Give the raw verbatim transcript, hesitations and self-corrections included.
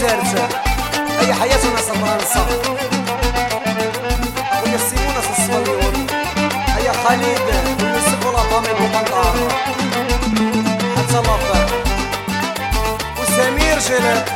زارت هي حياتنا صبرها نصف ويا السيمونة في الصليون هيا خالد ويوسف والأطامي بومنطار حتى الله وسمير جلال